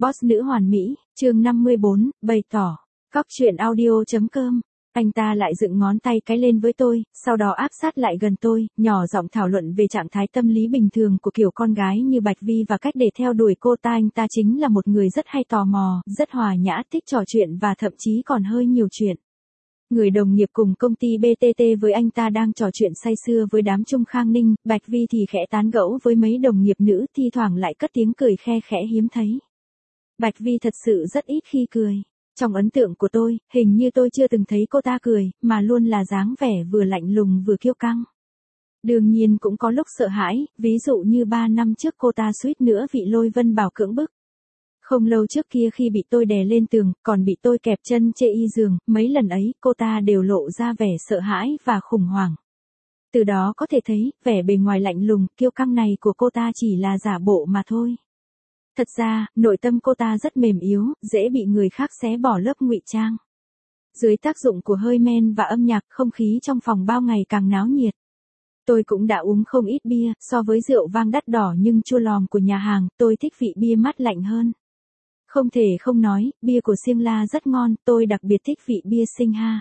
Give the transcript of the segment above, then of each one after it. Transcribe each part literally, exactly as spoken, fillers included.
Boss nữ hoàn mỹ, chương năm mươi bốn, bày tỏ. Cóc truyện audio.com. Anh ta lại dựng ngón tay cái lên với tôi, sau đó áp sát lại gần tôi, nhỏ giọng thảo luận về trạng thái tâm lý bình thường của kiểu con gái như Bạch Vi và cách để theo đuổi cô ta. Anh ta chính là một người rất hay tò mò, rất hòa nhã, thích trò chuyện và thậm chí còn hơi nhiều chuyện. Người đồng nghiệp cùng công ty bê tê tê với anh ta đang trò chuyện say sưa với đám Trung Khang Ninh, Bạch Vi thì khẽ tán gẫu với mấy đồng nghiệp nữ, thi thoảng lại cất tiếng cười khe khẽ hiếm thấy. Bạch Vi thật sự rất ít khi cười. Trong ấn tượng của tôi, hình như tôi chưa từng thấy cô ta cười, mà luôn là dáng vẻ vừa lạnh lùng vừa kiêu căng. Đương nhiên cũng có lúc sợ hãi, ví dụ như ba năm trước cô ta suýt nữa bị Lôi Vân Bảo cưỡng bức. Không lâu trước kia khi bị tôi đè lên tường, còn bị tôi kẹp chân chê y giường, mấy lần ấy cô ta đều lộ ra vẻ sợ hãi và khủng hoảng. Từ đó có thể thấy, vẻ bề ngoài lạnh lùng, kiêu căng này của cô ta chỉ là giả bộ mà thôi. Thật ra, nội tâm cô ta rất mềm yếu, dễ bị người khác xé bỏ lớp ngụy trang. Dưới tác dụng của hơi men và âm nhạc, không khí trong phòng bao ngày càng náo nhiệt. Tôi cũng đã uống không ít bia, so với rượu vang đắt đỏ nhưng chua lòm của nhà hàng, tôi thích vị bia mát lạnh hơn. Không thể không nói, bia của Siêng La rất ngon, tôi đặc biệt thích vị bia Sinh Ha.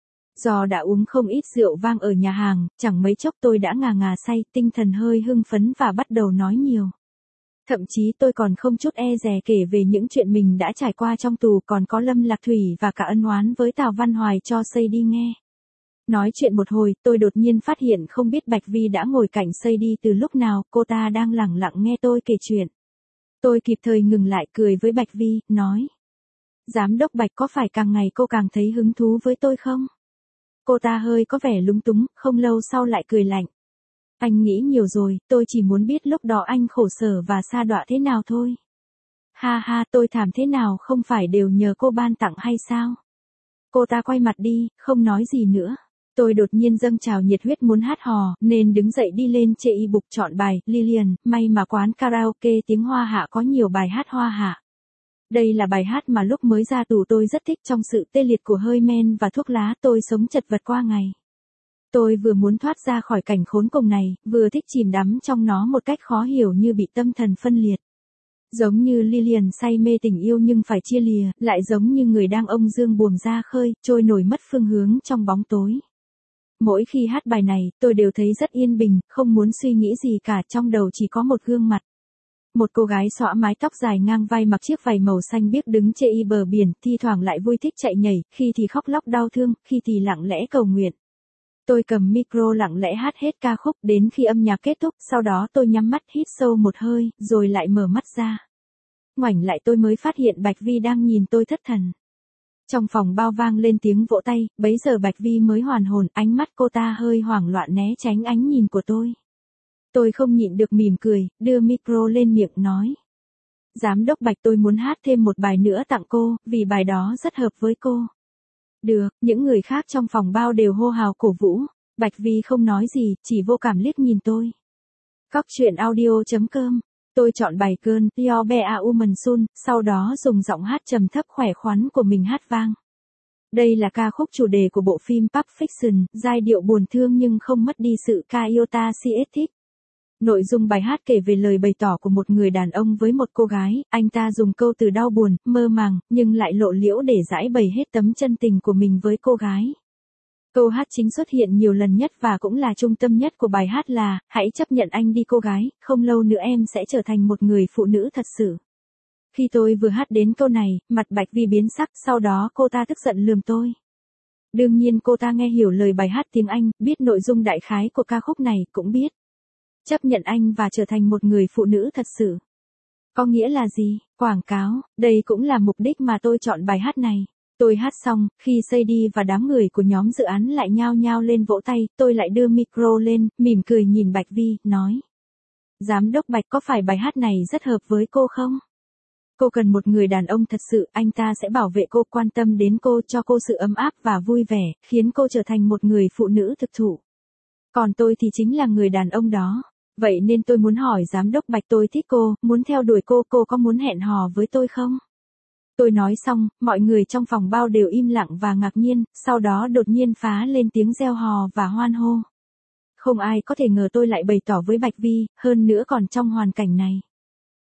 Do đã uống không ít rượu vang ở nhà hàng, chẳng mấy chốc tôi đã ngà ngà say, tinh thần hơi hưng phấn và bắt đầu nói nhiều. Thậm chí tôi còn không chút e dè kể về những chuyện mình đã trải qua trong tù, còn có Lâm Lạc Thủy và cả ân oán với Tào Văn Hoài cho Xây đi nghe. Nói chuyện một hồi, tôi đột nhiên phát hiện không biết Bạch Vi đã ngồi cạnh Xây đi từ lúc nào, cô ta đang lẳng lặng nghe tôi kể chuyện. Tôi kịp thời ngừng lại, cười với Bạch Vi, nói. Giám đốc Bạch, có phải càng ngày cô càng thấy hứng thú với tôi không? Cô ta hơi có vẻ lúng túng, không lâu sau lại cười lạnh. Anh nghĩ nhiều rồi, tôi chỉ muốn biết lúc đó anh khổ sở và sa đọa thế nào thôi. Ha ha, tôi thảm thế nào không phải đều nhờ cô ban tặng hay sao? Cô ta quay mặt đi, không nói gì nữa. Tôi đột nhiên dâng trào nhiệt huyết muốn hát hò, nên đứng dậy đi lên chê y bục chọn bài, Lilian, may mà quán karaoke tiếng Hoa Hạ có nhiều bài hát Hoa Hạ. Đây là bài hát mà lúc mới ra tù tôi rất thích, trong sự tê liệt của hơi men và thuốc lá tôi sống chật vật qua ngày. Tôi vừa muốn thoát ra khỏi cảnh khốn cùng này, vừa thích chìm đắm trong nó một cách khó hiểu như bị tâm thần phân liệt. Giống như Lilian say mê tình yêu nhưng phải chia lìa, lại giống như người đang ông dương buồm ra khơi, trôi nổi mất phương hướng trong bóng tối. Mỗi khi hát bài này, tôi đều thấy rất yên bình, không muốn suy nghĩ gì cả, trong đầu chỉ có một gương mặt. Một cô gái xõa mái tóc dài ngang vai, mặc chiếc váy màu xanh biếc, đứng chê y bờ biển, thi thoảng lại vui thích chạy nhảy, khi thì khóc lóc đau thương, khi thì lặng lẽ cầu nguyện. Tôi cầm micro lặng lẽ hát hết ca khúc đến khi âm nhạc kết thúc, sau đó tôi nhắm mắt hít sâu một hơi, rồi lại mở mắt ra. Ngoảnh lại tôi mới phát hiện Bạch Vi đang nhìn tôi thất thần. Trong phòng bao vang lên tiếng vỗ tay, bấy giờ Bạch Vi mới hoàn hồn, ánh mắt cô ta hơi hoảng loạn né tránh ánh nhìn của tôi. Tôi không nhịn được mỉm cười, đưa micro lên miệng nói. Giám đốc Bạch, tôi muốn hát thêm một bài nữa tặng cô, vì bài đó rất hợp với cô. Được, những người khác trong phòng bao đều hô hào cổ vũ. Bạch Vi không nói gì, chỉ vô cảm liếc nhìn tôi. Cóc truyện audio.com. Tôi chọn bài Girl, Your Be a Woman Soon, sau đó dùng giọng hát trầm thấp khỏe khoắn của mình hát vang. Đây là ca khúc chủ đề của bộ phim Pulp Fiction, giai điệu buồn thương nhưng không mất đi sự ca iota siết. Nội dung bài hát kể về lời bày tỏ của một người đàn ông với một cô gái, anh ta dùng câu từ đau buồn, mơ màng, nhưng lại lộ liễu để giải bày hết tấm chân tình của mình với cô gái. Câu hát chính xuất hiện nhiều lần nhất và cũng là trung tâm nhất của bài hát là, hãy chấp nhận anh đi cô gái, không lâu nữa em sẽ trở thành một người phụ nữ thật sự. Khi tôi vừa hát đến câu này, mặt Bạch Vi biến sắc, sau đó cô ta tức giận lườm tôi. Đương nhiên cô ta nghe hiểu lời bài hát tiếng Anh, biết nội dung đại khái của ca khúc này, cũng biết. Chấp nhận anh và trở thành một người phụ nữ thật sự. Có nghĩa là gì? Quảng cáo, đây cũng là mục đích mà tôi chọn bài hát này. Tôi hát xong, khi Xây đi và đám người của nhóm dự án lại nhao nhao lên vỗ tay, tôi lại đưa micro lên, mỉm cười nhìn Bạch Vi, nói. Giám đốc Bạch, có phải bài hát này rất hợp với cô không? Cô cần một người đàn ông thật sự, anh ta sẽ bảo vệ cô, quan tâm đến cô, cho cô sự ấm áp và vui vẻ, khiến cô trở thành một người phụ nữ thực thụ. Còn tôi thì chính là người đàn ông đó. Vậy nên tôi muốn hỏi giám đốc Bạch, tôi thích cô, muốn theo đuổi cô, cô có muốn hẹn hò với tôi không? Tôi nói xong, mọi người trong phòng bao đều im lặng và ngạc nhiên, sau đó đột nhiên phá lên tiếng reo hò và hoan hô. Không ai có thể ngờ tôi lại bày tỏ với Bạch Vi, hơn nữa còn trong hoàn cảnh này.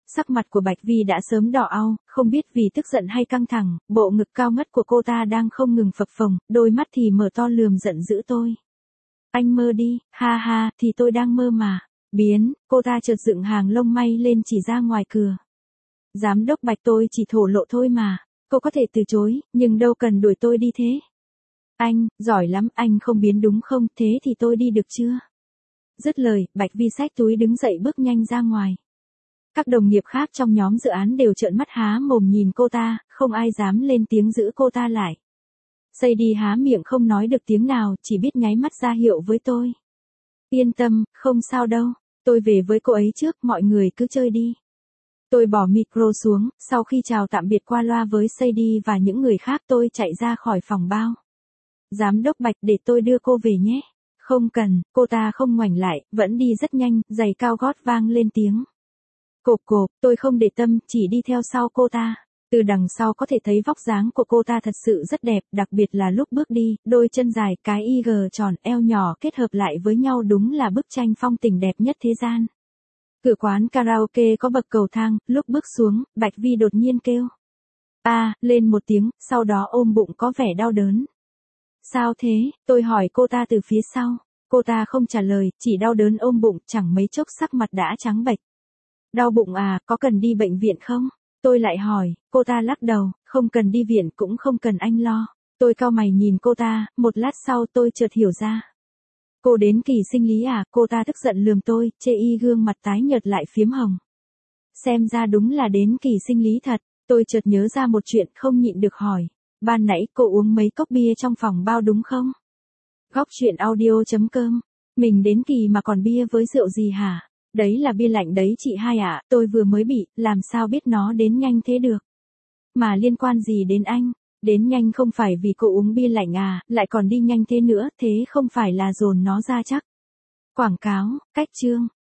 Sắc mặt của Bạch Vi đã sớm đỏ au, không biết vì tức giận hay căng thẳng, bộ ngực cao ngất của cô ta đang không ngừng phập phồng, đôi mắt thì mở to lườm giận dữ tôi. Anh mơ đi, ha ha, thì tôi đang mơ mà. Biến, cô ta chợt dựng hàng lông may lên chỉ ra ngoài cửa. Giám đốc Bạch, tôi chỉ thổ lộ thôi mà. Cô có thể từ chối, nhưng đâu cần đuổi tôi đi thế. Anh, giỏi lắm, anh không biến đúng không, thế thì tôi đi được chưa? Dứt lời, Bạch Vi xách túi đứng dậy bước nhanh ra ngoài. Các đồng nghiệp khác trong nhóm dự án đều trợn mắt há mồm nhìn cô ta, không ai dám lên tiếng giữ cô ta lại. Sadie há miệng không nói được tiếng nào, chỉ biết nháy mắt ra hiệu với tôi. Yên tâm, không sao đâu, tôi về với cô ấy trước, mọi người cứ chơi đi. Tôi bỏ micro xuống, sau khi chào tạm biệt qua loa với Sadie và những người khác tôi chạy ra khỏi phòng bao. Giám đốc Bạch, để tôi đưa cô về nhé. Không cần, cô ta không ngoảnh lại, vẫn đi rất nhanh, giày cao gót vang lên tiếng. Cộp cộp, tôi không để tâm, chỉ đi theo sau cô ta. Từ đằng sau có thể thấy vóc dáng của cô ta thật sự rất đẹp, đặc biệt là lúc bước đi, đôi chân dài, cái y gờ tròn, eo nhỏ kết hợp lại với nhau đúng là bức tranh phong tình đẹp nhất thế gian. Cửa quán karaoke có bậc cầu thang, lúc bước xuống, Bạch Vi đột nhiên kêu. A, à, lên một tiếng, sau đó ôm bụng có vẻ đau đớn. Sao thế, tôi hỏi cô ta từ phía sau. Cô ta không trả lời, chỉ đau đớn ôm bụng, chẳng mấy chốc sắc mặt đã trắng bệch. Đau bụng à, có cần đi bệnh viện không? Tôi lại hỏi, cô ta lắc đầu, không cần đi viện cũng không cần anh lo. Tôi cau mày nhìn cô ta, một lát sau tôi chợt hiểu ra. Cô đến kỳ sinh lý à, cô ta tức giận lườm tôi, chê y gương mặt tái nhợt lại phiếm hồng. Xem ra đúng là đến kỳ sinh lý thật, tôi chợt nhớ ra một chuyện không nhịn được hỏi. Ban nãy cô uống mấy cốc bia trong phòng bao đúng không? Góc truyện audio chấm com. Mình đến kỳ mà còn bia với rượu gì hả? Đấy là bia lạnh đấy chị hai ạ, à, tôi vừa mới bị, làm sao biết nó đến nhanh thế được? Mà liên quan gì đến anh? Đến nhanh không phải vì cô uống bia lạnh à, lại còn đi nhanh thế nữa, thế không phải là dồn nó ra chắc. Quảng cáo, cách chương.